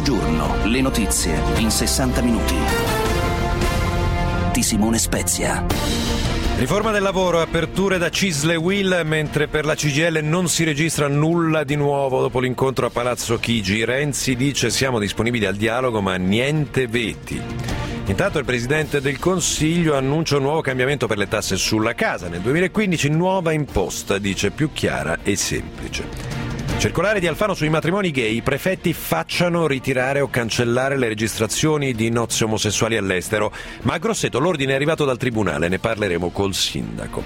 giorno, le notizie in 60 minuti. Di Simone Spezia. Riforma del lavoro, aperture da CISL e UIL, mentre per la CGIL non si registra nulla di nuovo dopo l'incontro a Palazzo Chigi. Renzi dice siamo disponibili al dialogo ma niente veti. Intanto il Presidente del Consiglio annuncia un nuovo cambiamento per le tasse sulla casa. Nel 2015 nuova imposta, dice, più chiara e semplice. Circolare di Alfano sui matrimoni gay, i prefetti facciano ritirare o cancellare le registrazioni di nozze omosessuali all'estero, ma a Grosseto l'ordine è arrivato dal tribunale, ne parleremo col sindaco.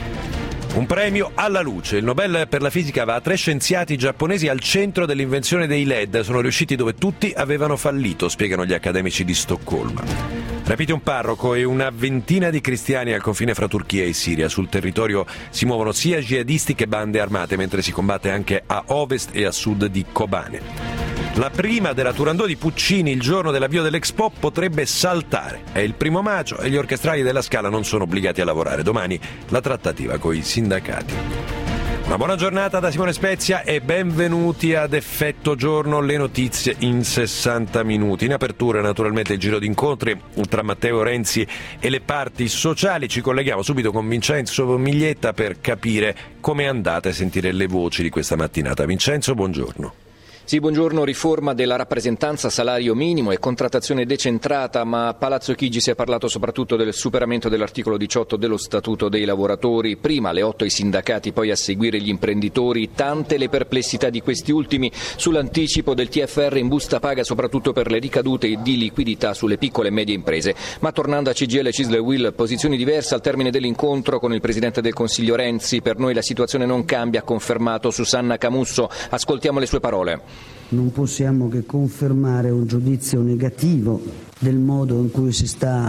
Un premio alla luce, il Nobel per la fisica va a 3 scienziati giapponesi al centro dell'invenzione dei LED, sono riusciti dove tutti avevano fallito, spiegano gli accademici di Stoccolma. Rapiti un parroco e una ventina di cristiani al confine fra Turchia e Siria. Sul territorio si muovono sia jihadisti che bande armate, mentre si combatte anche a ovest e a sud di Kobane. La prima della Turandot di Puccini il giorno dell'avvio dell'Expo potrebbe saltare. È il 1 maggio e gli orchestrali della Scala non sono obbligati a lavorare. Domani la trattativa con i sindacati. Una buona giornata da Simone Spezia e benvenuti ad Effetto Giorno, le notizie in 60 minuti. In apertura naturalmente il giro d'incontri tra Matteo Renzi e le parti sociali. Ci colleghiamo subito con Vincenzo Miglietta per capire come è andata e sentire le voci di questa mattinata. Vincenzo, buongiorno. Sì, buongiorno. Riforma della rappresentanza, salario minimo e contrattazione decentrata, ma a Palazzo Chigi si è parlato soprattutto del superamento dell'articolo 18 dello Statuto dei lavoratori. Prima alle 8 i sindacati, poi a seguire gli imprenditori. Tante le perplessità di questi ultimi sull'anticipo del TFR in busta paga, soprattutto per le ricadute di liquidità sulle piccole e medie imprese. Ma tornando a CGIL, CISL e UIL, posizioni diverse al termine dell'incontro con il Presidente del Consiglio Renzi. Per noi la situazione non cambia, ha confermato Susanna Camusso. Ascoltiamo le sue parole. Non possiamo che confermare un giudizio negativo del modo in cui si sta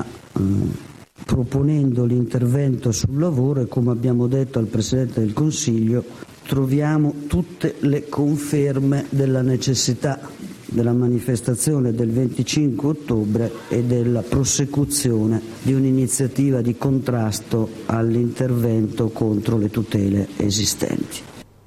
proponendo l'intervento sul lavoro e, come abbiamo detto al Presidente del Consiglio, troviamo tutte le conferme della necessità della manifestazione del 25 ottobre e della prosecuzione di un'iniziativa di contrasto all'intervento contro le tutele esistenti.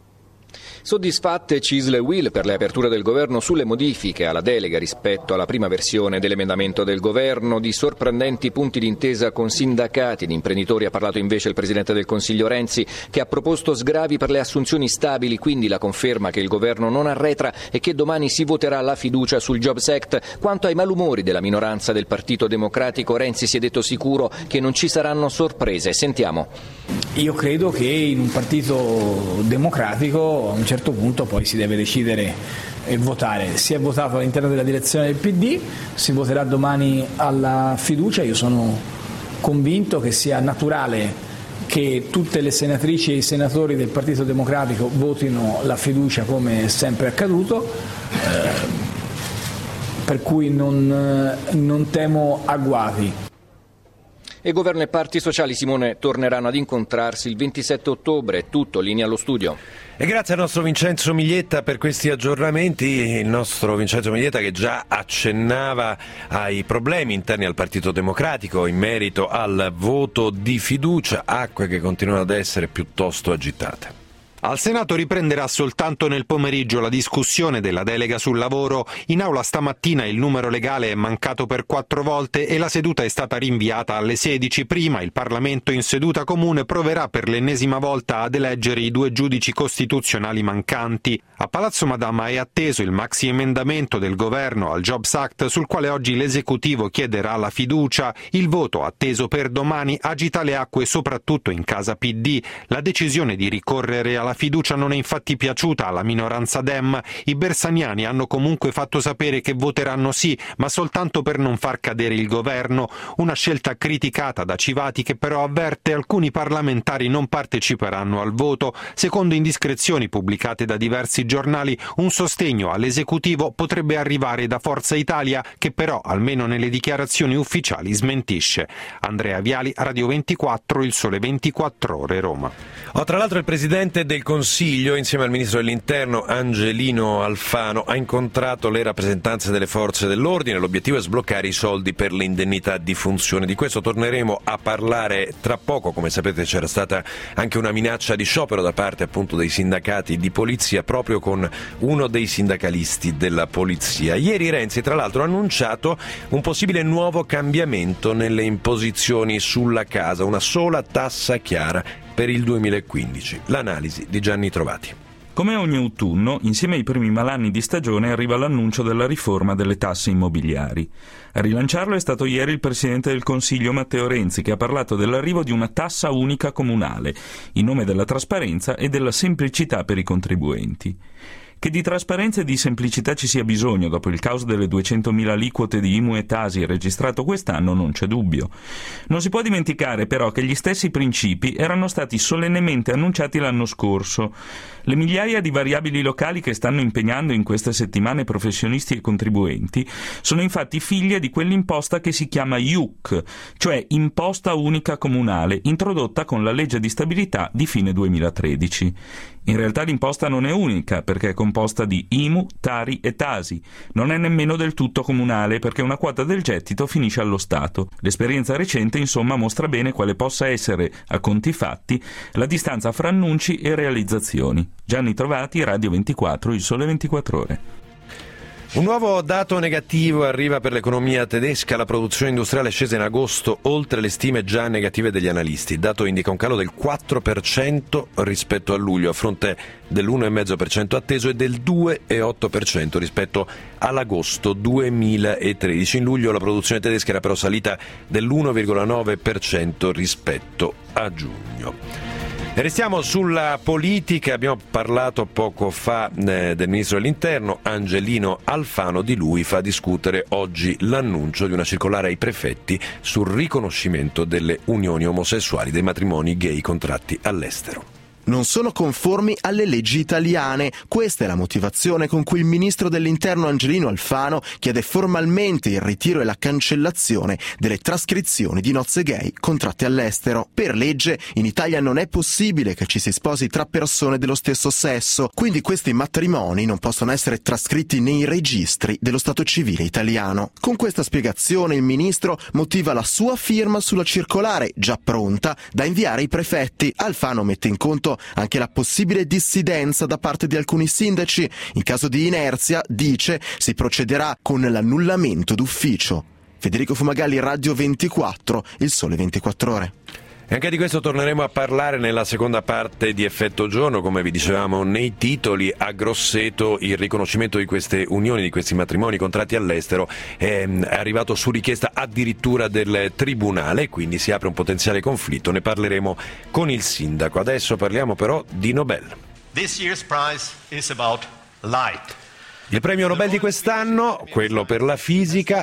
Soddisfatte CISL e UIL per le aperture del governo sulle modifiche alla delega rispetto alla prima versione dell'emendamento del governo. Di sorprendenti punti d'intesa con sindacati ed imprenditori ha parlato invece il Presidente del Consiglio Renzi, che ha proposto sgravi per le assunzioni stabili, quindi la conferma che il governo non arretra e che domani si voterà la fiducia sul Jobs Act. Quanto ai malumori della minoranza del Partito Democratico, Renzi si è detto sicuro che non ci saranno sorprese. Sentiamo. Io credo che in un partito democratico a un certo punto poi si deve decidere e votare. Si è votato all'interno della direzione del PD, si voterà domani alla fiducia. Io sono convinto che sia naturale che tutte le senatrici e i senatori del Partito Democratico votino la fiducia come è sempre accaduto, per cui non temo agguati. E governo e parti sociali, Simone, torneranno ad incontrarsi il 27 ottobre. Tutto, linea allo studio. E grazie al nostro Vincenzo Miglietta per questi aggiornamenti. Il nostro Vincenzo Miglietta che già accennava ai problemi interni al Partito Democratico in merito al voto di fiducia, acque che continuano ad essere piuttosto agitate. Al Senato riprenderà soltanto nel pomeriggio la discussione della delega sul lavoro. In aula stamattina il numero legale è mancato per 4 volte e la seduta è stata rinviata alle 16. Prima il Parlamento in seduta comune proverà per l'ennesima volta ad eleggere i 2 giudici costituzionali mancanti. A Palazzo Madama è atteso il maxi emendamento del governo al Jobs Act, sul quale oggi l'esecutivo chiederà la fiducia. Il voto, atteso per domani, agita le acque soprattutto in casa PD. La decisione di ricorrere alla fiducia non è infatti piaciuta alla minoranza Dem. I bersaniani hanno comunque fatto sapere che voteranno sì, ma soltanto per non far cadere il governo, una scelta criticata da Civati, che però avverte alcuni parlamentari non parteciperanno al voto. Secondo indiscrezioni pubblicate da diversi giornali, un sostegno all'esecutivo potrebbe arrivare da Forza Italia, che però almeno nelle dichiarazioni ufficiali smentisce. Andrea Viali, Radio 24, Il Sole 24 Ore, Roma. Tra l'altro il Presidente del del Consiglio, insieme al Ministro dell'Interno Angelino Alfano, ha incontrato le rappresentanze delle forze dell'ordine. L'obiettivo è sbloccare i soldi per le indennità di funzione. Di questo torneremo a parlare tra poco. Come sapete, c'era stata anche una minaccia di sciopero da parte appunto dei sindacati di polizia, proprio con uno dei sindacalisti della polizia. Ieri Renzi, tra l'altro, ha annunciato un possibile nuovo cambiamento nelle imposizioni sulla casa, una sola tassa chiara per il 2015. L'analisi di Gianni Trovati. Come ogni autunno, insieme ai primi malanni di stagione arriva l'annuncio della riforma delle tasse immobiliari. A rilanciarlo è stato ieri il Presidente del Consiglio Matteo Renzi, che ha parlato dell'arrivo di una tassa unica comunale, in nome della trasparenza e della semplicità per i contribuenti. Che di trasparenza e di semplicità ci sia bisogno dopo il caos delle 200.000 aliquote di IMU e Tasi registrato quest'anno non c'è dubbio. Non si può dimenticare però che gli stessi principi erano stati solennemente annunciati l'anno scorso. Le migliaia di variabili locali che stanno impegnando in queste settimane professionisti e contribuenti sono infatti figlie di quell'imposta che si chiama IUC, cioè Imposta Unica Comunale, introdotta con la legge di stabilità di fine 2013. In realtà l'imposta non è unica, perché è composta di IMU, Tari e Tasi. Non è nemmeno del tutto comunale, perché una quota del gettito finisce allo Stato. L'esperienza recente, insomma, mostra bene quale possa essere, a conti fatti, la distanza fra annunci e realizzazioni. Gianni Trovati, Radio 24, Il Sole 24 Ore. Un nuovo dato negativo arriva per l'economia tedesca. La produzione industriale è scesa in agosto oltre le stime già negative degli analisti. Il dato indica un calo del 4% rispetto a luglio, a fronte dell'1,5% atteso e del 2,8% rispetto all'agosto 2013. In luglio la produzione tedesca era però salita dell'1,9% rispetto a giugno. Restiamo sulla politica, abbiamo parlato poco fa del Ministro dell'Interno Angelino Alfano. Di lui fa discutere oggi l'annuncio di una circolare ai prefetti sul riconoscimento delle unioni omosessuali, dei matrimoni gay contratti all'estero. Non sono conformi alle leggi italiane. Questa è la motivazione con cui il ministro dell'Interno Angelino Alfano chiede formalmente il ritiro e la cancellazione delle trascrizioni di nozze gay contratte all'estero. Per legge in Italia non è possibile che ci si sposi tra persone dello stesso sesso, quindi questi matrimoni non possono essere trascritti nei registri dello Stato civile italiano. Con questa spiegazione il ministro motiva la sua firma sulla circolare già pronta da inviare ai prefetti. Alfano mette in conto anche la possibile dissidenza da parte di alcuni sindaci. In caso di inerzia, dice, si procederà con l'annullamento d'ufficio. Federico Fumagalli, Radio 24, Il Sole 24 Ore. E anche di questo torneremo a parlare nella seconda parte di Effetto Giorno. Come vi dicevamo nei titoli, a Grosseto il riconoscimento di queste unioni, di questi matrimoni contratti all'estero è arrivato su richiesta addirittura del Tribunale, quindi si apre un potenziale conflitto. Ne parleremo con il sindaco. Adesso parliamo però di Nobel. This year's prize is about light. Il premio Nobel di quest'anno, quello per la fisica,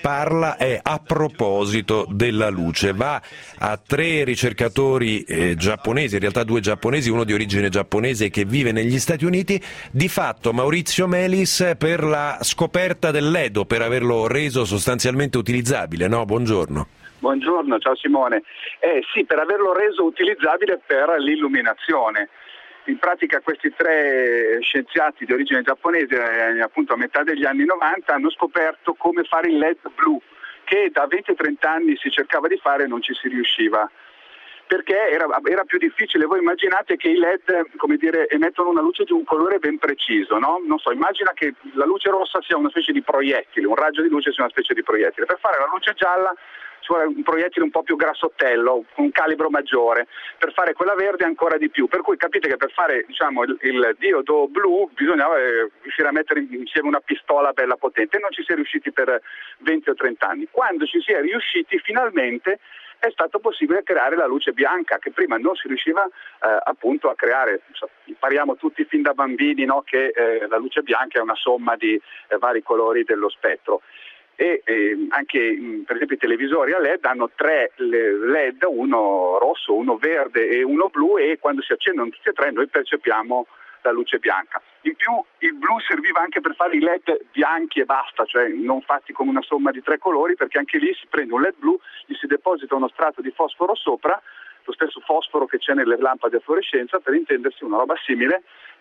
è a proposito della luce. Va a 3 ricercatori giapponesi, in realtà 2 giapponesi, uno di origine giapponese che vive negli Stati Uniti. Di fatto Maurizio Melis per la scoperta del LED, per averlo reso sostanzialmente utilizzabile, no? Buongiorno. Buongiorno, ciao Simone. Sì, per averlo reso utilizzabile per l'illuminazione. In pratica questi 3 scienziati di origine giapponese, appunto a metà degli anni 90, hanno scoperto come fare il LED blu, che da 20-30 anni si cercava di fare e non ci si riusciva, perché era più difficile. Voi immaginate che i LED, come dire, emettono una luce di un colore ben preciso, no? Non so, immagina che la luce rossa sia una specie di proiettile, un raggio di luce sia una specie di proiettile. Per fare la luce gialla ci vuole un proiettile un po' più grassottello, un calibro maggiore, per fare quella verde ancora di più. Per cui capite che per fare, diciamo, il diodo blu bisognava riuscire a mettere insieme una pistola bella potente, e non ci si è riusciti per 20 o 30 anni. Quando ci si è riusciti finalmente è stato possibile creare la luce bianca, che prima non si riusciva appunto a creare. Impariamo tutti fin da bambini, no, che la luce bianca è una somma di vari colori dello spettro. E anche per esempio i televisori a LED hanno 3 LED, uno rosso, uno verde e uno blu, e quando si accendono tutti e 3 noi percepiamo la luce bianca. In più il blu serviva anche per fare i LED bianchi e basta, cioè non fatti con una somma di 3 colori, perché anche lì si prende un LED blu, gli si deposita uno strato di fosforo sopra, lo stesso fosforo che c'è nelle lampade a fluorescenza, per intendersi una roba simile,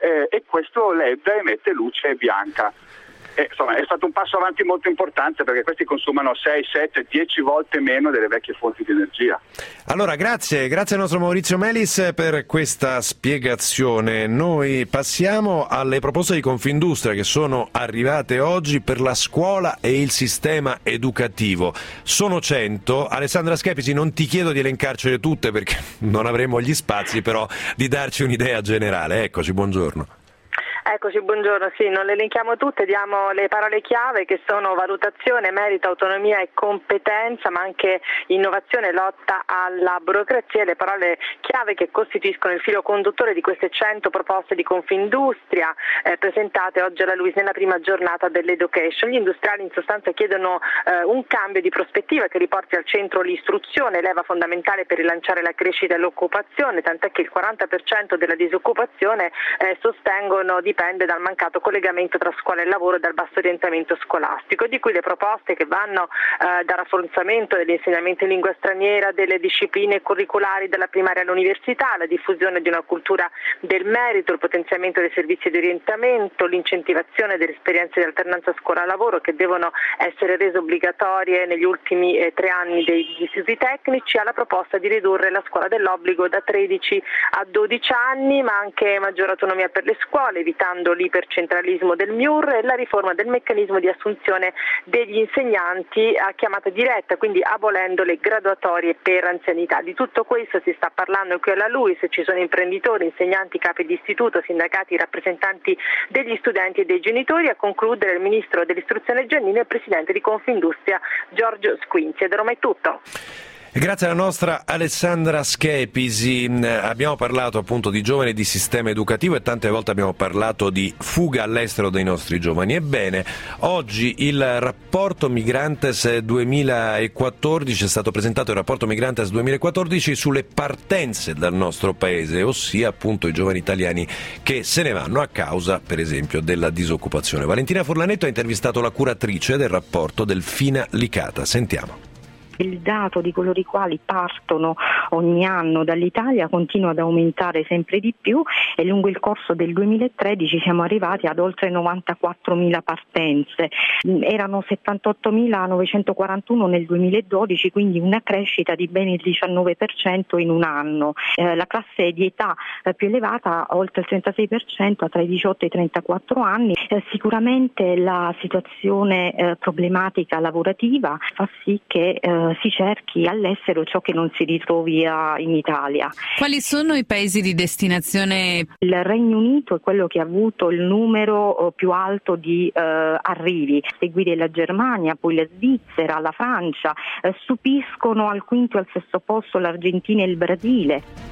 e questo LED emette luce bianca. Insomma, è stato un passo avanti molto importante, perché questi consumano 6, 7, 10 volte meno delle vecchie fonti di energia. Allora, grazie al nostro Maurizio Melis per questa spiegazione. Noi passiamo alle proposte di Confindustria che sono arrivate oggi per la scuola e il sistema educativo. Sono 100. Alessandra Schepisi, non ti chiedo di elencarcele tutte perché non avremo gli spazi, però di darci un'idea generale. Eccoci, buongiorno. Eccoci, buongiorno. Sì, non le elenchiamo tutte, diamo le parole chiave che sono valutazione, merito, autonomia e competenza, ma anche innovazione e lotta alla burocrazia, le parole chiave che costituiscono il filo conduttore di queste 100 proposte di Confindustria presentate oggi alla LUISS nella prima giornata dell'Education. Gli industriali in sostanza chiedono un cambio di prospettiva che riporti al centro l'istruzione, leva fondamentale per rilanciare la crescita e l'occupazione, tant'è che il 40% della disoccupazione sostengono dipende dal mancato collegamento tra scuola e lavoro e dal basso orientamento scolastico, di cui le proposte che vanno dal rafforzamento dell'insegnamento in lingua straniera, delle discipline curriculari dalla primaria all'università, la diffusione di una cultura del merito, il potenziamento dei servizi di orientamento, l'incentivazione delle esperienze di alternanza scuola-lavoro che devono essere rese obbligatorie negli ultimi 3 anni degli istituti tecnici, alla proposta di ridurre la scuola dell'obbligo da 13 a 12 anni, ma anche maggiore autonomia per le scuole, evitando l'ipercentralismo del MIUR e la riforma del meccanismo di assunzione degli insegnanti a chiamata diretta, quindi abolendo le graduatorie per anzianità. Di tutto questo si sta parlando qui alla LUISS, ci sono imprenditori, insegnanti, capi di istituto, sindacati, rappresentanti degli studenti e dei genitori. A concludere il ministro dell'istruzione Giannini e il presidente di Confindustria Giorgio Squinzi. E da Roma è tutto. Grazie alla nostra Alessandra Schepisi. Abbiamo parlato appunto di giovani e di sistema educativo e tante volte abbiamo parlato di fuga all'estero dei nostri giovani. Ebbene, oggi il rapporto Migrantes 2014 è stato presentato, il rapporto Migrantes 2014 sulle partenze dal nostro paese, ossia appunto i giovani italiani che se ne vanno a causa, per esempio, della disoccupazione. Valentina Furlanetto ha intervistato la curatrice del rapporto, Delfina Licata. Sentiamo. Il dato di coloro i quali partono ogni anno dall'Italia continua ad aumentare sempre di più e lungo il corso del 2013 siamo arrivati ad oltre 94.000 partenze. Erano 78.941 nel 2012, quindi una crescita di ben il 19% in un anno. La classe di età più elevata, oltre il 36%, tra i 18 e i 34 anni. Sicuramente la situazione problematica lavorativa fa sì che si cerchi all'estero ciò che non si ritrovi in Italia. Quali sono i paesi di destinazione? Il Regno Unito è quello che ha avuto il numero più alto di arrivi, seguire la Germania, poi la Svizzera, la Francia, stupiscono al quinto e al sesto posto l'Argentina e il Brasile.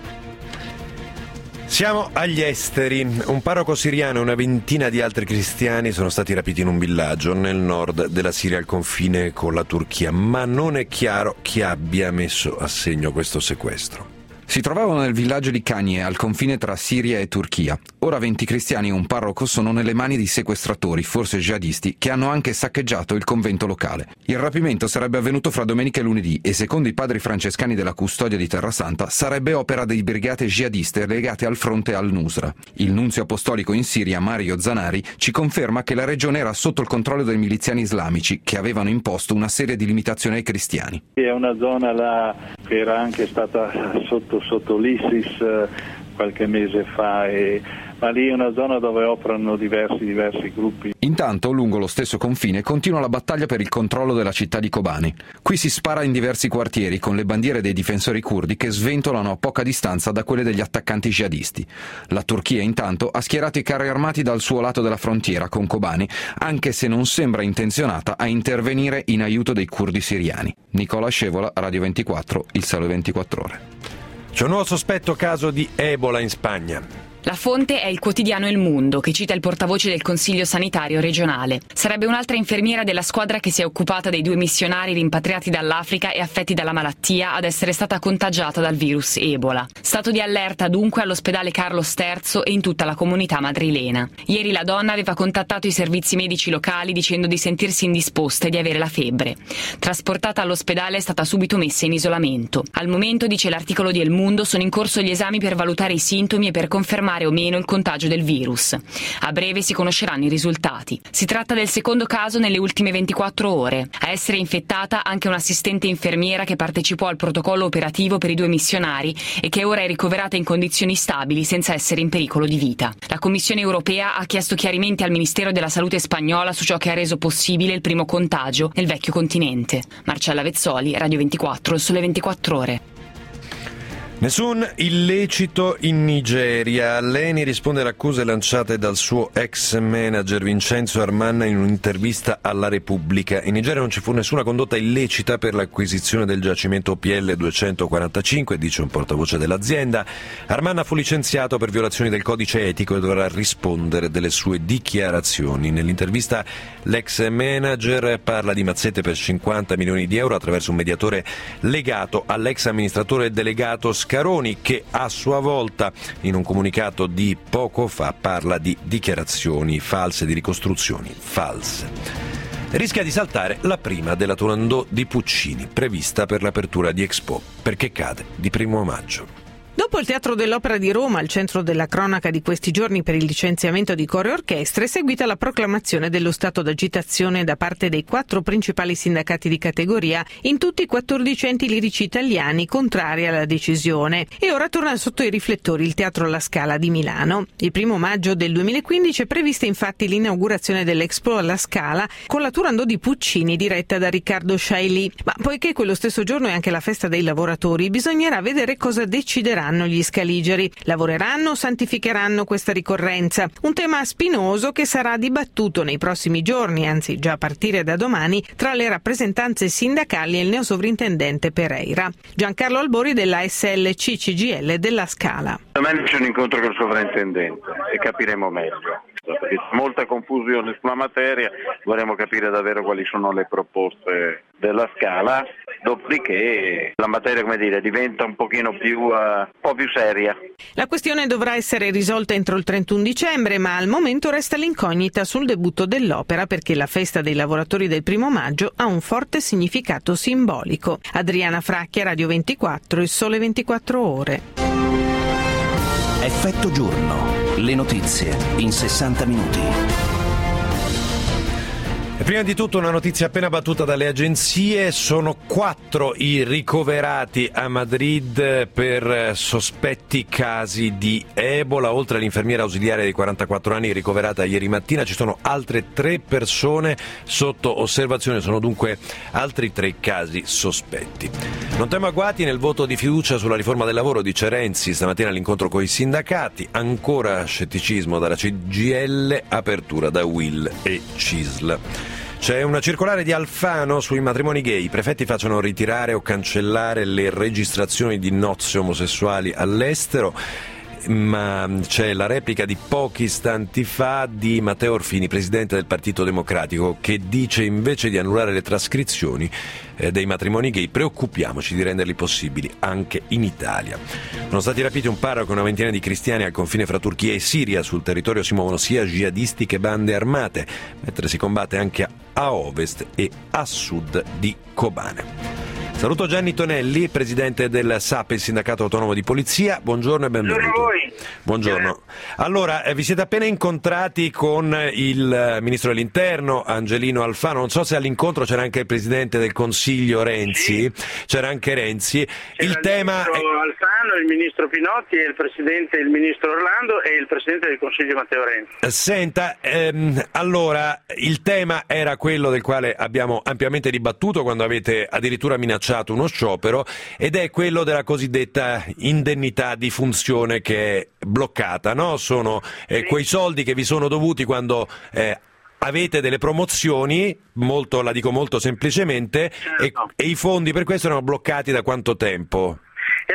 Siamo agli esteri. Un parroco siriano e una ventina di altri cristiani sono stati rapiti in un villaggio nel nord della Siria al confine con la Turchia, ma non è chiaro chi abbia messo a segno questo sequestro. Si trovavano nel villaggio di Kanye, al confine tra Siria e Turchia. Ora 20 cristiani e un parroco sono nelle mani di sequestratori, forse jihadisti, che hanno anche saccheggiato il convento locale. Il rapimento sarebbe avvenuto fra domenica e lunedì e, secondo i padri francescani della custodia di Terrasanta, sarebbe opera dei brigate jihadiste legate al fronte al-Nusra. Il nunzio apostolico in Siria, Mario Zanari, ci conferma che la regione era sotto il controllo dei miliziani islamici, che avevano imposto una serie di limitazioni ai cristiani. È una zona là che era anche stata sotto l'ISIS qualche mese fa, ma lì è una zona dove operano diversi gruppi. Intanto, lungo lo stesso confine, continua la battaglia per il controllo della città di Kobani. Qui si spara in diversi quartieri con le bandiere dei difensori curdi che sventolano a poca distanza da quelle degli attaccanti jihadisti. La Turchia, intanto, ha schierato i carri armati dal suo lato della frontiera con Kobani, anche se non sembra intenzionata a intervenire in aiuto dei curdi siriani. Nicola Scevola, Radio 24, Il Sole 24 Ore. C'è un nuovo sospetto caso di Ebola in Spagna. La fonte è il quotidiano Il Mundo, che cita il portavoce del Consiglio sanitario regionale. Sarebbe un'altra infermiera della squadra che si è occupata dei 2 missionari rimpatriati dall'Africa e affetti dalla malattia ad essere stata contagiata dal virus Ebola. Stato di allerta dunque all'ospedale Carlos III e in tutta la comunità madrilena. Ieri la donna aveva contattato i servizi medici locali dicendo di sentirsi indisposta e di avere la febbre. Trasportata all'ospedale è stata subito messa in isolamento. Al momento, dice l'articolo di El Mundo, sono in corso gli esami per valutare i sintomi e per confermare o meno il contagio del virus. A breve si conosceranno i risultati. Si tratta del secondo caso nelle ultime 24 ore. A essere infettata anche un'assistente infermiera che partecipò al protocollo operativo per i 2 missionari e che ora è ricoverata in condizioni stabili senza essere in pericolo di vita. La Commissione europea ha chiesto chiarimenti al Ministero della Salute spagnola su ciò che ha reso possibile il primo contagio nel vecchio continente. Marcella Vezzoli, Radio 24, Sole 24 Ore. Nessun illecito in Nigeria. L'ENI risponde alle accuse lanciate dal suo ex manager Vincenzo Armanna in un'intervista alla Repubblica. In Nigeria non ci fu nessuna condotta illecita per l'acquisizione del giacimento OPL 245, dice un portavoce dell'azienda. Armanna fu licenziato per violazioni del codice etico e dovrà rispondere delle sue dichiarazioni. Nell'intervista l'ex manager parla di mazzette per 50 milioni di euro attraverso un mediatore legato all'ex amministratore delegato Scaroni, che a sua volta in un comunicato di poco fa parla di dichiarazioni false, di ricostruzioni false. Rischia di saltare la prima della Turandot di Puccini, prevista per l'apertura di Expo, perché cade di 1 maggio. Dopo il Teatro dell'Opera di Roma, al centro della cronaca di questi giorni per il licenziamento di coro e orchestre, è seguita la proclamazione dello stato d'agitazione da parte dei 4 principali sindacati di categoria in tutti i 14 enti lirici italiani contrari alla decisione. E ora torna sotto i riflettori il Teatro La Scala di Milano. Il 1 maggio del 2015 è prevista infatti l'inaugurazione dell'Expo alla Scala con la Turandot di Puccini diretta da Riccardo Sciailly. Ma poiché quello stesso giorno è anche la festa dei lavoratori, bisognerà vedere cosa decideranno gli scaligeri. Lavoreranno o santificheranno questa ricorrenza? Un tema spinoso che sarà dibattuto nei prossimi giorni, anzi già a partire da domani, tra le rappresentanze sindacali e il neosovrintendente Pereira. Giancarlo Albori della SLC CGIL della Scala. Domani c'è un incontro col sovrintendente e capiremo meglio. Perché c'è molta confusione sulla materia, vorremmo capire davvero quali sono le proposte della Scala, dopodiché la materia, diventa un po' più seria. La questione dovrà essere risolta entro il 31 dicembre, ma al momento resta l'incognita sul debutto dell'opera perché la festa dei lavoratori del 1 maggio ha un forte significato simbolico. Adriana Fracchia, Radio 24, Il Sole 24 Ore. Effetto giorno. Le notizie in 60 minuti. E prima di tutto una notizia appena battuta dalle agenzie: sono 4 i ricoverati a Madrid per sospetti casi di Ebola. Oltre all'infermiera ausiliare di 44 anni ricoverata ieri mattina, ci sono altre 3 persone sotto osservazione, sono dunque altri 3 casi sospetti. Non temo agguati nel voto di fiducia sulla riforma del lavoro, dice Renzi stamattina all'incontro con i sindacati. Ancora scetticismo dalla CGIL, apertura da UIL e CISL. C'è una circolare di Alfano sui matrimoni gay. I prefetti facciano ritirare o cancellare le registrazioni di nozze omosessuali all'estero. Ma c'è la replica di pochi istanti fa di Matteo Orfini, presidente del Partito Democratico, che dice invece di annullare le trascrizioni dei matrimoni gay, preoccupiamoci di renderli possibili anche in Italia. Sono stati rapiti un parroco e una ventina di cristiani al confine fra Turchia e Siria. Sul territorio si muovono sia jihadisti che bande armate, mentre si combatte anche a ovest e a sud di Kobane. Saluto Gianni Tonelli, presidente del SAP, il sindacato autonomo di polizia. Buongiorno e benvenuto. Buongiorno a voi. Buongiorno. Allora, vi siete appena incontrati con il ministro dell'Interno, Angelino Alfano. Non so se all'incontro c'era anche il presidente del Consiglio Renzi. Sì. C'era anche Renzi. Il tema Alfano, il ministro Pinotti, il presidente, il ministro Orlando e il presidente del Consiglio Matteo Renzi. Senta, allora, il tema era quello del quale abbiamo ampiamente dibattuto quando avete addirittura minacciato uno sciopero, ed è quello della cosiddetta indennità di funzione che è bloccata, no? Sono quei soldi che vi sono dovuti quando avete delle promozioni, la dico molto semplicemente, certo. e i fondi per questo erano bloccati da quanto tempo? Erano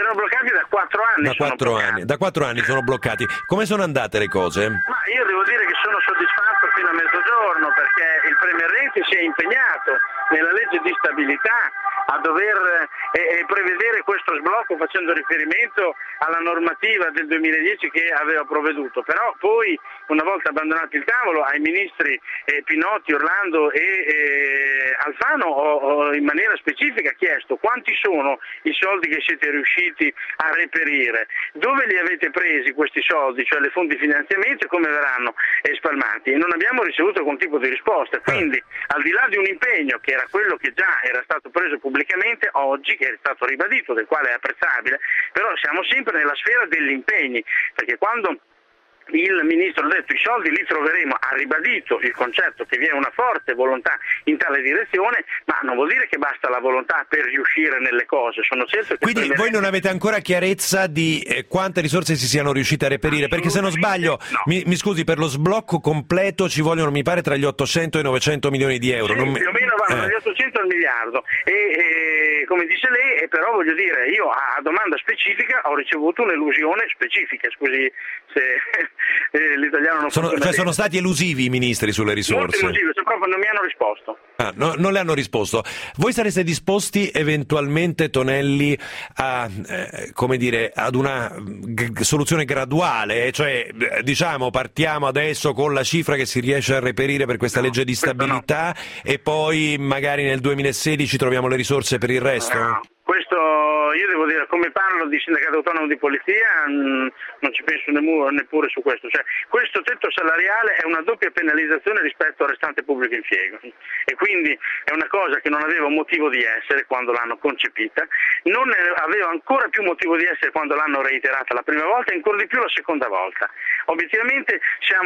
Erano bloccati da 4 anni. Da 4 anni sono bloccati. Come sono andate le cose? Ma io devo dire che sono soddisfatto fino a mezzogiorno, perché il Premier Renzi si è impegnato nella legge di stabilità a dover prevedere questo sblocco facendo riferimento alla normativa del 2010 che aveva provveduto, però poi una volta abbandonato il tavolo ai ministri Pinotti, Orlando e Alfano ho in maniera specifica chiesto quanti sono i soldi che siete riusciti a reperire, dove li avete presi questi soldi, cioè le fonti di finanziamento, e come verranno spalmati, e non abbiamo ricevuto alcun tipo di risposta. Quindi al di là di un impegno che era quello che già era stato preso pubblicamente oggi, che è stato ribadito, del quale è apprezzabile, però siamo sempre nella sfera degli impegni, perché quando il Ministro ha detto i soldi li troveremo, ha ribadito il concetto che vi è una forte volontà in tale direzione, ma non vuol dire che basta la volontà per riuscire nelle cose. Sono certo che quindi voi non avete ancora chiarezza di quante risorse si siano riusciti a reperire, perché se non sbaglio, no. mi scusi, per lo sblocco completo ci vogliono, mi pare, tra gli 800 e i 900 milioni di euro. Sì, più o meno vanno dagli 800 al miliardo e come dice lei, però voglio dire, io a domanda specifica ho ricevuto un'elusione specifica, scusi se l'italiano non sono stati elusivi i ministri sulle risorse. Molto elusivi, proprio non mi hanno risposto. Non le hanno risposto. Voi sareste disposti eventualmente, Tonelli, come dire, ad una soluzione graduale, cioè diciamo partiamo adesso con la cifra che si riesce a reperire per questa legge di stabilità e poi magari nel 2016 troviamo le risorse per il resto? No. Questo io devo dire, come parlo di sindacato autonomo di polizia, non ci penso neppure su questo. Cioè, questo tetto salariale è una doppia penalizzazione rispetto al restante pubblico impiego e quindi è una cosa che non aveva un motivo di essere quando l'hanno concepita, non aveva ancora più motivo di essere quando l'hanno reiterata la prima volta e ancora di più la seconda volta. Obiettivamente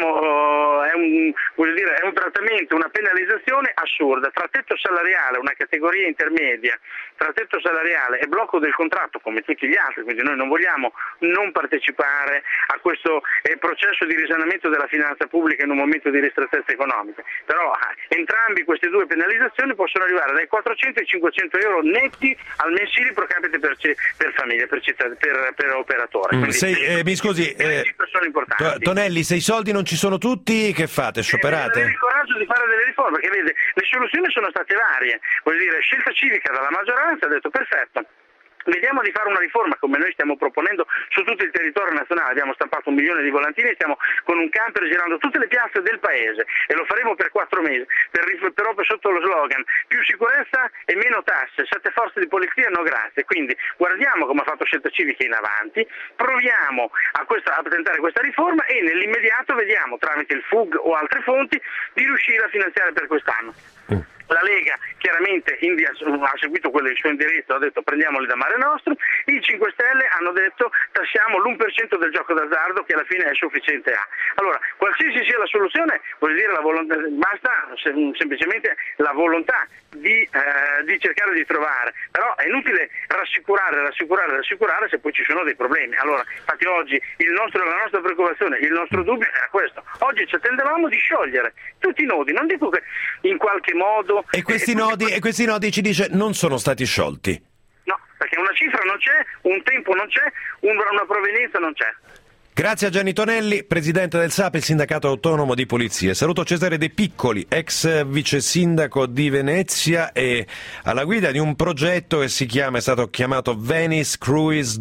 è un trattamento, una penalizzazione assurda tra tetto salariale, una categoria intermedia, tra tetto salariale e blocco del contratto come tutti gli altri, quindi noi non vogliamo non partecipare a questo processo di risanamento della finanza pubblica in un momento di ristrettezza economica, però entrambi queste due penalizzazioni possono arrivare dai 400 ai 500 euro netti al mensili pro capite per famiglia, per operatore. Mi scusi, sono importanti. Tonelli, se i soldi non ci sono tutti, che fate? Scioperate? Avere il coraggio di fare delle riforme, perché vede, le soluzioni sono state varie, vuol dire Scelta Civica dalla maggioranza ha detto perfetto, vediamo di fare una riforma come noi stiamo proponendo su tutto il territorio nazionale. Abbiamo stampato 1 milione di volantini e stiamo con un camper girando tutte le piazze del paese e lo faremo per 4 mesi, però sotto lo slogan più sicurezza e meno tasse, 7 forze di polizia no grazie. Quindi guardiamo come ha fatto Scelta Civica in avanti, proviamo a presentare questa riforma e nell'immediato vediamo tramite il FUG o altre fonti di riuscire a finanziare per quest'anno. La Lega chiaramente ha seguito quello del suo indirizzo, ha detto prendiamoli da Mare Nostrum, i 5 Stelle hanno detto tassiamo l'1% del gioco d'azzardo che alla fine è sufficiente a. Allora, qualsiasi sia la soluzione, vuol dire basta semplicemente la volontà di cercare di trovare, però è inutile rassicurare se poi ci sono dei problemi. Allora, infatti oggi la nostra preoccupazione, il nostro dubbio era questo. Oggi ci attendevamo di sciogliere tutti i nodi, non dico che in qualche modo. E questi nodi ci dice non sono stati sciolti. No, perché una cifra non c'è, un tempo non c'è, una provenienza non c'è. Grazie a Gianni Tonelli, presidente del SAP, il sindacato autonomo di polizia. Saluto Cesare De Piccoli, ex vice sindaco di Venezia e alla guida di un progetto che è stato chiamato Venice Cruise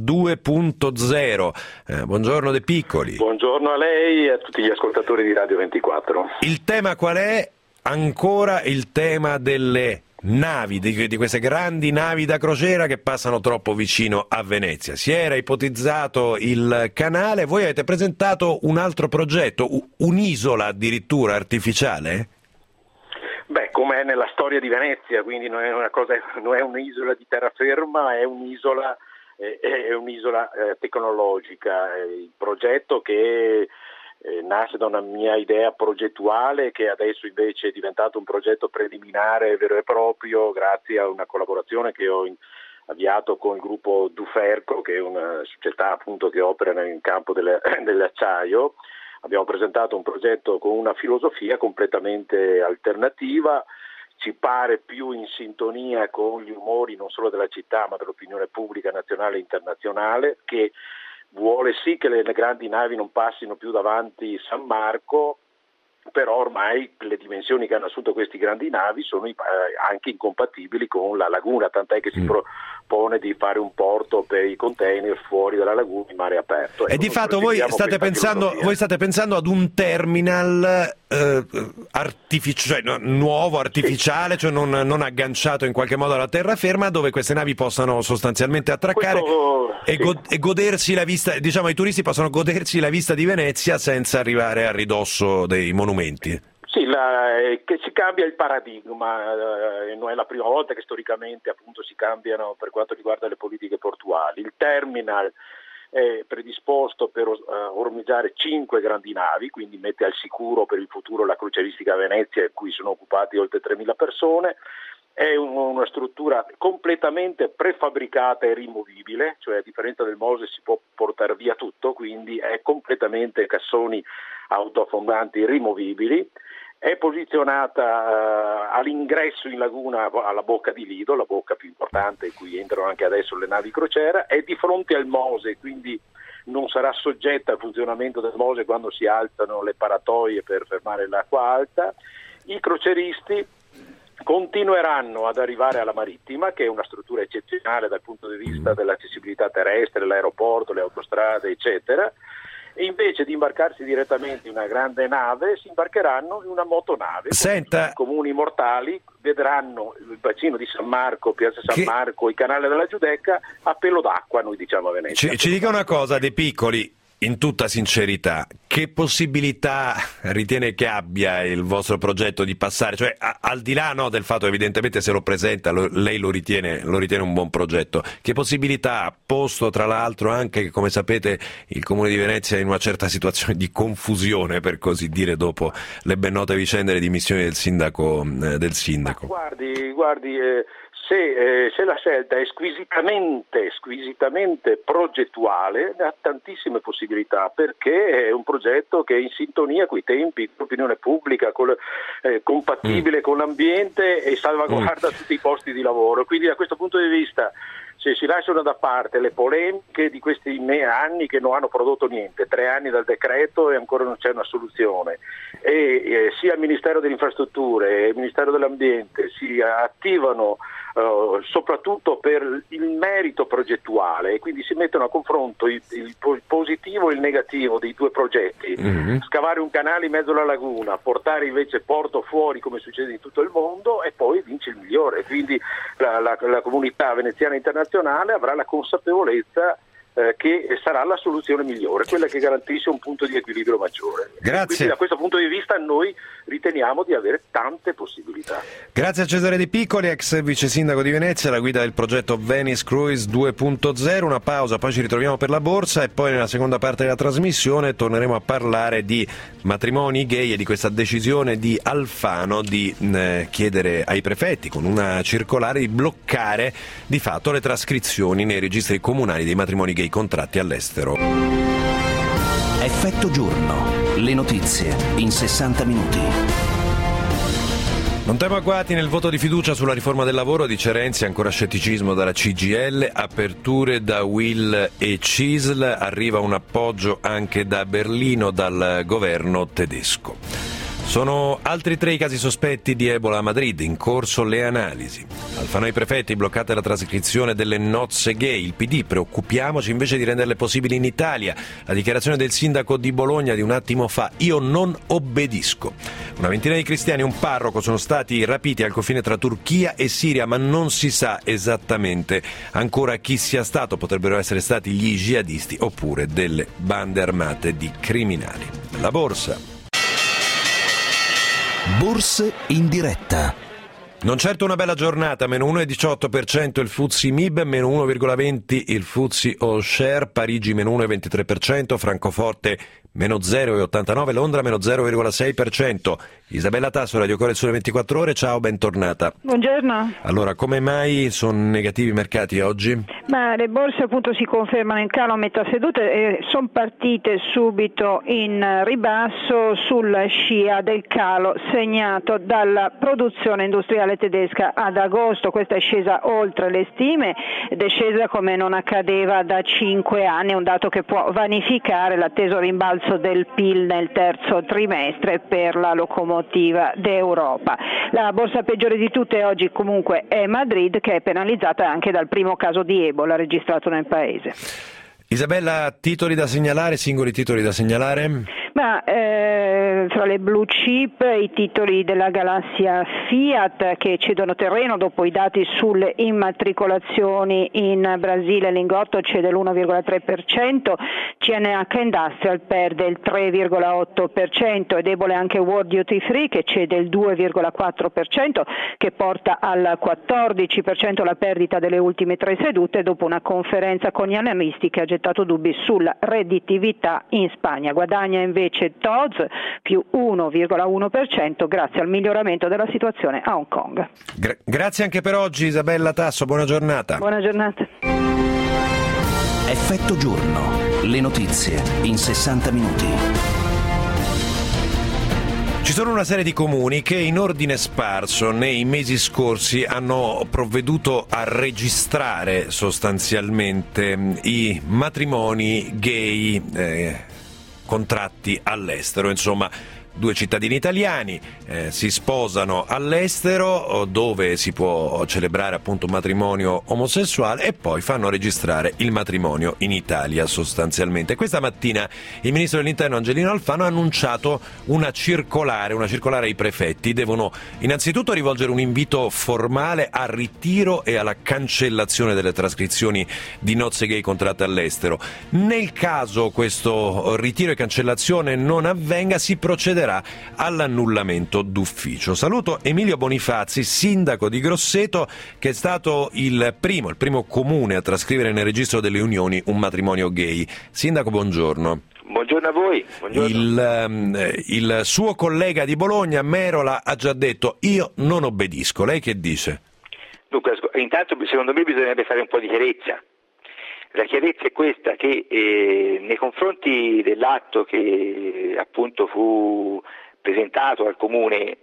2.0. Buongiorno De Piccoli. Buongiorno a lei e a tutti gli ascoltatori di Radio 24. Il tema qual è? Ancora il tema delle navi, di queste grandi navi da crociera che passano troppo vicino a Venezia. Si era ipotizzato il canale, voi avete presentato un altro progetto, un'isola addirittura artificiale? Beh, come è nella storia di Venezia, quindi non è un'isola di terraferma, è un'isola tecnologica. Il progetto che nasce da una mia idea progettuale che adesso invece è diventato un progetto preliminare vero e proprio grazie a una collaborazione che ho avviato con il gruppo Duferco, che è una società appunto che opera nel campo dell'acciaio. Abbiamo presentato un progetto con una filosofia completamente alternativa. ci pare più in sintonia con gli umori non solo della città ma dell'opinione pubblica nazionale e internazionale, che vuole sì che le grandi navi non passino più davanti San Marco, però ormai le dimensioni che hanno assunto questi grandi navi sono anche incompatibili con la laguna, tant'è che si propone di fare un porto per i container fuori dalla laguna in mare aperto. E di fatto voi state pensando ad un terminal nuovo, artificiale, cioè non agganciato in qualche modo alla terraferma, dove queste navi possano sostanzialmente attraccare e godersi la vista, diciamo i turisti possono godersi la vista di Venezia senza arrivare a ridosso dei monumenti. Sì, che si cambia il paradigma, non è la prima volta che storicamente appunto si cambiano per quanto riguarda le politiche portuali. Il terminal è predisposto per ormeggiare 5 grandi navi, quindi mette al sicuro per il futuro la crocieristica a Venezia, in cui sono occupati oltre 3.000 persone. È una struttura completamente prefabbricata e rimovibile, cioè a differenza del Mose si può portare via tutto, quindi è completamente cassoni autoaffondanti rimovibili. È posizionata all'ingresso in laguna alla bocca di Lido, la bocca più importante in cui entrano anche adesso le navi crociera, è di fronte al Mose, quindi non sarà soggetta al funzionamento del Mose quando si alzano le paratoie per fermare l'acqua alta. I croceristi continueranno ad arrivare alla marittima, che è una struttura eccezionale dal punto di vista dell'accessibilità terrestre, l'aeroporto, le autostrade, eccetera. E invece di imbarcarsi direttamente in una grande nave, si imbarcheranno in una motonave. Senta, i comuni mortali vedranno il bacino di San Marco, Piazza San Marco, il canale della Giudecca a pelo d'acqua, noi diciamo a Venezia. Ci dica una cosa, De Piccoli, in tutta sincerità, che possibilità ritiene che abbia il vostro progetto di passare? Cioè, al di là del fatto evidentemente se lo presenta, lei lo ritiene un buon progetto, che possibilità ha posto tra l'altro anche, come sapete, il Comune di Venezia in una certa situazione di confusione, per così dire, dopo le ben note vicende delle dimissioni del sindaco? Guardi, se la scelta è squisitamente progettuale, ha tantissime possibilità, perché è un progetto che è in sintonia coi tempi, con l'opinione pubblica, compatibile con l'ambiente e salvaguarda tutti i posti di lavoro. Quindi da questo punto di vista, se si lasciano da parte le polemiche di questi anni che non hanno prodotto niente, 3 anni dal decreto e ancora non c'è una soluzione, e sia il Ministero delle Infrastrutture e il Ministero dell'Ambiente si attivano soprattutto per il merito progettuale, e quindi si mettono a confronto il positivo e il negativo dei due progetti, scavare un canale in mezzo alla laguna, portare invece porto fuori come succede in tutto il mondo, e poi vince il migliore. Quindi la comunità veneziana internazionale avrà la consapevolezza che sarà la soluzione migliore, quella che garantisce un punto di equilibrio maggiore. Grazie. Quindi da questo punto di vista noi riteniamo di avere tante possibilità. Grazie a Cesare De Piccoli, ex vice sindaco di Venezia, la guida del progetto Venice Cruise 2.0. Una pausa, poi ci ritroviamo per la borsa e poi nella seconda parte della trasmissione torneremo a parlare di matrimoni gay e di questa decisione di Alfano di chiedere ai prefetti con una circolare di bloccare di fatto le trascrizioni nei registri comunali dei matrimoni gay contratti all'estero. Effetto giorno. Le notizie in 60 minuti. Non temo agguati nel voto di fiducia sulla riforma del lavoro, dice Renzi, ancora scetticismo dalla CGIL, aperture da Will e CISL, arriva un appoggio anche da Berlino dal governo tedesco. Sono altri 3 i casi sospetti di Ebola a Madrid, in corso le analisi. Alfano ai prefetti, bloccate la trascrizione delle nozze gay. Il PD, preoccupiamoci invece di renderle possibili in Italia. La dichiarazione del sindaco di Bologna di un attimo fa: io non obbedisco. Una ventina di cristiani e un parroco sono stati rapiti al confine tra Turchia e Siria, ma non si sa esattamente ancora chi sia stato. Potrebbero essere stati gli jihadisti oppure delle bande armate di criminali. La borsa. Borse in diretta. Non certo una bella giornata, meno 1,18% il FTSE MIB, meno 1,20% il FTSE All Share, Parigi meno 1,23%, Francoforte meno 0,89, Londra meno 0,6%. Isabella Tasso, Radio Core Sole 24 Ore, ciao, bentornata. Buongiorno. Allora, come mai sono negativi i mercati oggi? Ma le borse appunto si confermano in calo a metà seduta e sono partite subito in ribasso sulla scia del calo segnato dalla produzione industriale tedesca ad agosto. Questa è scesa oltre le stime ed è scesa come non accadeva da 5 anni, un dato che può vanificare l'atteso rimbalzo del PIL nel terzo trimestre per la locomotiva d'Europa. La borsa peggiore di tutte oggi comunque è Madrid, che è penalizzata anche dal primo caso di Ebola registrato nel paese. Isabella, titoli da segnalare, singoli titoli da segnalare? Ma fra le blue chip i titoli della galassia Fiat che cedono terreno dopo i dati sulle immatricolazioni in Brasile, Lingotto cede l'1,3%, CNH Industrial perde il 3,8%, è debole anche World Duty Free che cede il 2,4%, che porta al 14% la perdita delle ultime 3 sedute dopo una conferenza con gli analisti che ha gettato dubbi sulla redditività in Spagna. Guadagna invece TOZ più 1,1% grazie al miglioramento della situazione a Hong Kong. Grazie anche per oggi Isabella Tasso, buona giornata. Buona giornata. Effetto giorno, le notizie in 60 minuti. Ci sono una serie di comuni che in ordine sparso nei mesi scorsi hanno provveduto a registrare sostanzialmente i matrimoni gay contratti all'estero, insomma 2 cittadini italiani si sposano all'estero dove si può celebrare appunto un matrimonio omosessuale e poi fanno registrare il matrimonio in Italia sostanzialmente. Questa mattina il ministro dell'Interno Angelino Alfano ha annunciato una circolare ai prefetti. Devono innanzitutto rivolgere un invito formale al ritiro e alla cancellazione delle trascrizioni di nozze gay contratte all'estero. Nel caso questo ritiro e cancellazione non avvenga, si procederà all'annullamento d'ufficio. Saluto Emilio Bonifazzi, sindaco di Grosseto, che è stato il primo comune a trascrivere nel registro delle unioni un matrimonio gay. Sindaco, buongiorno. Buongiorno a voi. Buongiorno. Il suo collega di Bologna, Merola, ha già detto: io non obbedisco. Lei che dice? Dunque, intanto secondo me bisognerebbe fare un po' di chiarezza. La chiarezza è questa, che nei confronti dell'atto che appunto fu presentato al Comune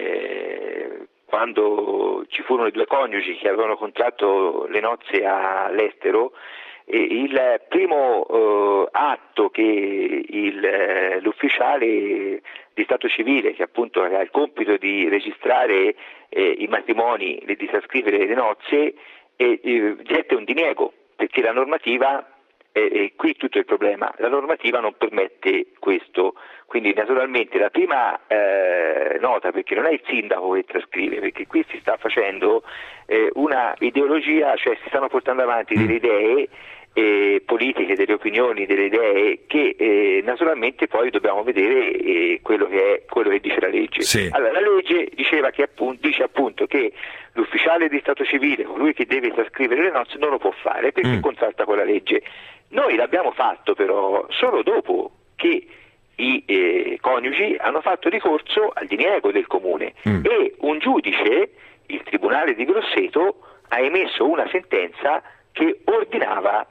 quando ci furono i 2 coniugi che avevano contratto le nozze all'estero, il primo atto che l'ufficiale di Stato civile, che appunto aveva il compito di registrare i matrimoni, di trascrivere le nozze, gette un diniego. Perché la normativa, qui tutto il problema, la normativa non permette questo, quindi naturalmente la prima nota, perché non è il sindaco che trascrive, perché qui si sta facendo una ideologia, cioè si stanno portando avanti delle idee politiche, delle opinioni, delle idee che naturalmente poi dobbiamo vedere quello che dice la legge. Sì. Allora, la legge diceva che dice appunto che l'ufficiale di Stato civile, colui che deve trascrivere le nozze, non lo può fare perché contrasta con la legge. Noi l'abbiamo fatto però solo dopo che i coniugi hanno fatto ricorso al diniego del Comune e un giudice, il Tribunale di Grosseto, ha emesso una sentenza che ordinava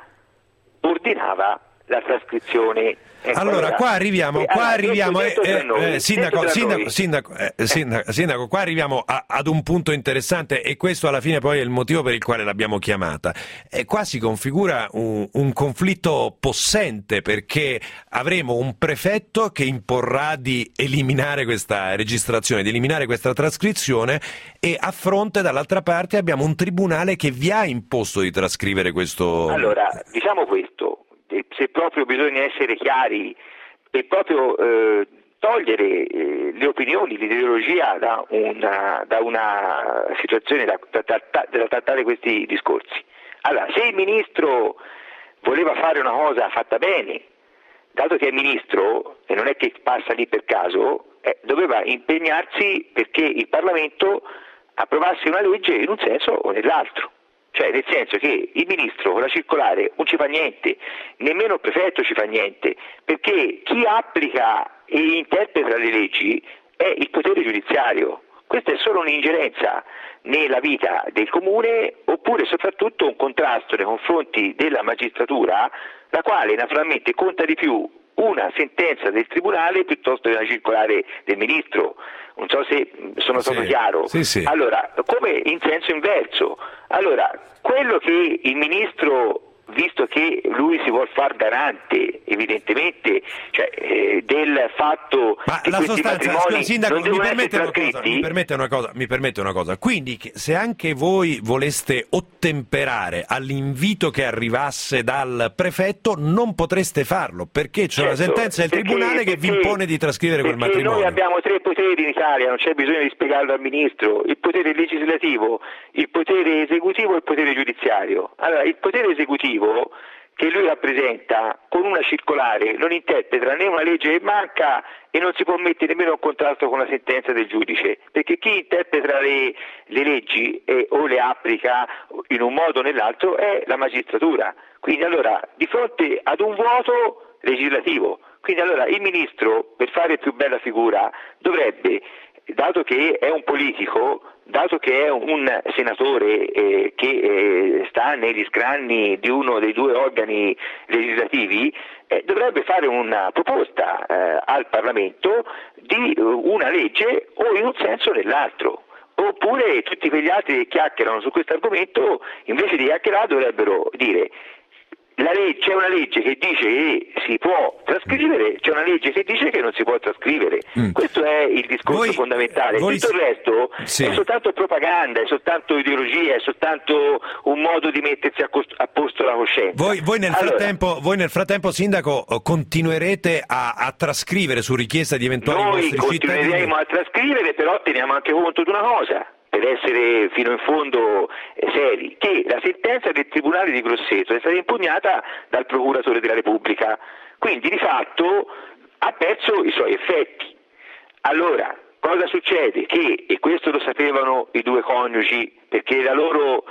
la trascrizione. Allora, qua arriviamo, sindaco, qua arriviamo ad un punto interessante, e questo alla fine poi è il motivo per il quale l'abbiamo chiamata. Qua si configura un conflitto possente, perché avremo un prefetto che imporrà di eliminare questa registrazione, di eliminare questa trascrizione, e a fronte dall'altra parte abbiamo un tribunale che vi ha imposto di trascrivere questo. Allora, diciamo questo. Se proprio bisogna essere chiari e proprio togliere le opinioni, l'ideologia da una situazione, da trattare questi discorsi. Allora, se il ministro voleva fare una cosa fatta bene, dato che è ministro e non è che passa lì per caso, doveva impegnarsi perché il Parlamento approvasse una legge in un senso o nell'altro. Cioè, nel senso che il ministro con la circolare non ci fa niente, nemmeno il prefetto ci fa niente, perché chi applica e interpreta le leggi è il potere giudiziario. Questa è solo un'ingerenza nella vita del comune, oppure soprattutto un contrasto nei confronti della magistratura, la quale naturalmente conta di più una sentenza del tribunale piuttosto che una circolare del ministro. Non so se sono stato chiaro. Sì. Allora, come in senso inverso. Allora, quello che il ministro, visto che lui si vuol far garante evidentemente, cioè, del fatto che la questi sostanza, matrimoni Sindaco, non devono essere trascritti. Mi permette una cosa, quindi se anche voi voleste ottemperare all'invito che arrivasse dal prefetto non potreste farlo, perché c'è una sentenza del tribunale che vi impone di trascrivere quel matrimonio. Noi abbiamo 3 poteri in Italia, non c'è bisogno di spiegarlo al ministro: il potere legislativo, il potere esecutivo e il potere giudiziario. Allora, il potere esecutivo che lui rappresenta con una circolare non interpreta né una legge che manca e non si può mettere nemmeno in contrasto con la sentenza del giudice, perché chi interpreta le leggi o le applica in un modo o nell'altro è la magistratura. Quindi allora, di fronte ad un vuoto legislativo, quindi allora il ministro, per fare più bella figura, dovrebbe, dato che è un politico, dato che è un senatore che sta negli scranni di uno dei 2 organi legislativi, dovrebbe fare una proposta al Parlamento di una legge o in un senso o nell'altro. Oppure tutti quegli altri che chiacchierano su questo argomento, invece di chiacchierare, dovrebbero dire: c'è una legge che dice che si può trascrivere, c'è una legge che dice che non si può trascrivere. Questo è il discorso fondamentale. Tutto il resto è soltanto propaganda, è soltanto ideologia, è soltanto un modo di mettersi a posto la coscienza. Voi nel frattempo, Sindaco, continuerete a trascrivere su richiesta di eventuali vostri cittadini? Noi continueremo a trascrivere, però teniamo anche conto di una cosa, per essere fino in fondo seri, che la sentenza del Tribunale di Grosseto è stata impugnata dal Procuratore della Repubblica, quindi di fatto ha perso i suoi effetti. Allora, cosa succede? Che, e questo lo sapevano i 2 coniugi, perché la loro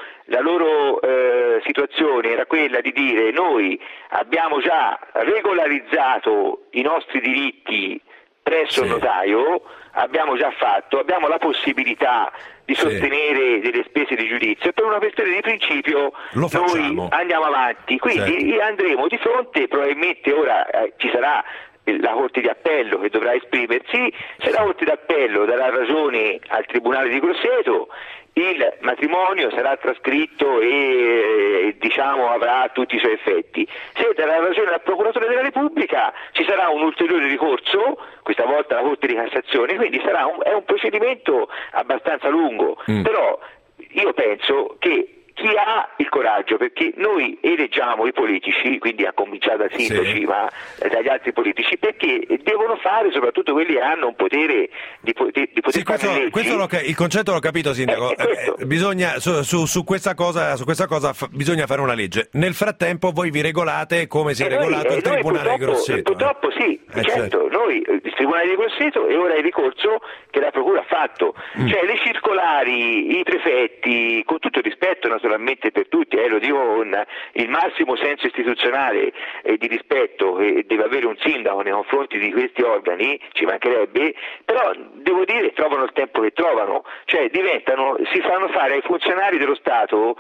situazione era quella di dire: noi abbiamo già regolarizzato i nostri diritti presso il notaio, abbiamo già fatto, abbiamo la possibilità di sostenere delle spese di giudizio, per una questione di principio noi andiamo avanti, quindi andremo di fronte, probabilmente ora ci sarà la Corte di Appello che dovrà esprimersi, se la Corte d'Appello darà ragione al Tribunale di Grosseto, il matrimonio sarà trascritto e avrà tutti i suoi effetti. Se darà ragione al Procuratore della Repubblica ci sarà un ulteriore ricorso, questa volta alla Corte di Cassazione, quindi è un procedimento abbastanza lungo, però io penso che chi ha il coraggio, perché noi eleggiamo i politici, quindi a cominciare dal sindaci, ma dagli altri politici, perché devono fare, soprattutto quelli che hanno un potere di poter fare leggi. Il concetto l'ho capito, Sindaco. Bisogna su questa cosa bisogna fare una legge. Nel frattempo voi vi regolate come si è regolato il Tribunale di Grosseto. Purtroppo sì, certo. Noi, il Tribunale di Grosseto e ora il ricorso che la Procura ha fatto. Cioè le circolari, i prefetti, con tutto il rispetto naturalmente per tutti, lo dico con il massimo senso istituzionale e di rispetto che deve avere un sindaco nei confronti di questi organi, ci mancherebbe, però devo dire trovano il tempo che trovano, cioè si fanno fare ai funzionari dello Stato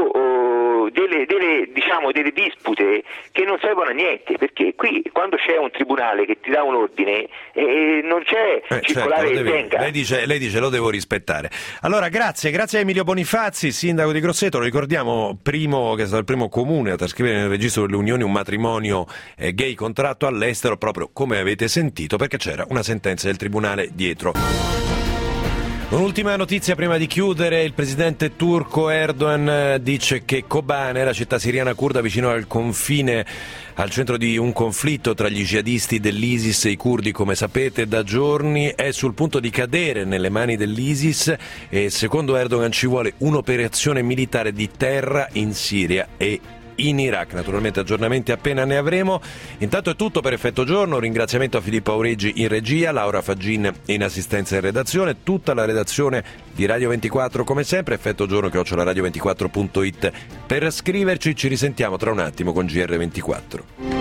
delle dispute che non servono a niente, perché qui quando c'è un tribunale che ti dà un ordine non c'è circolare che tenga. Lei dice lo devo rispettare. Allora grazie a Emilio Bonifazzi, sindaco di Grosseto. Lo ricordiamo, che è stato il primo comune a trascrivere nel registro delle unioni un matrimonio gay contratto all'estero, proprio come avete sentito, perché c'era una sentenza del tribunale dietro. Un'ultima notizia prima di chiudere: il presidente turco Erdogan dice che Kobane, la città siriana curda vicino al confine, al centro di un conflitto tra gli jihadisti dell'ISIS e i curdi, come sapete da giorni, è sul punto di cadere nelle mani dell'ISIS e secondo Erdogan ci vuole un'operazione militare di terra in Siria e in Iraq. Naturalmente aggiornamenti appena ne avremo. Intanto è tutto per Effetto Giorno. Un ringraziamento a Filippo Aureggi in regia, Laura Faggin in assistenza e redazione, tutta la redazione di Radio 24 come sempre. Effetto Giorno @radio24.it per scriverci. Ci risentiamo tra un attimo con GR24.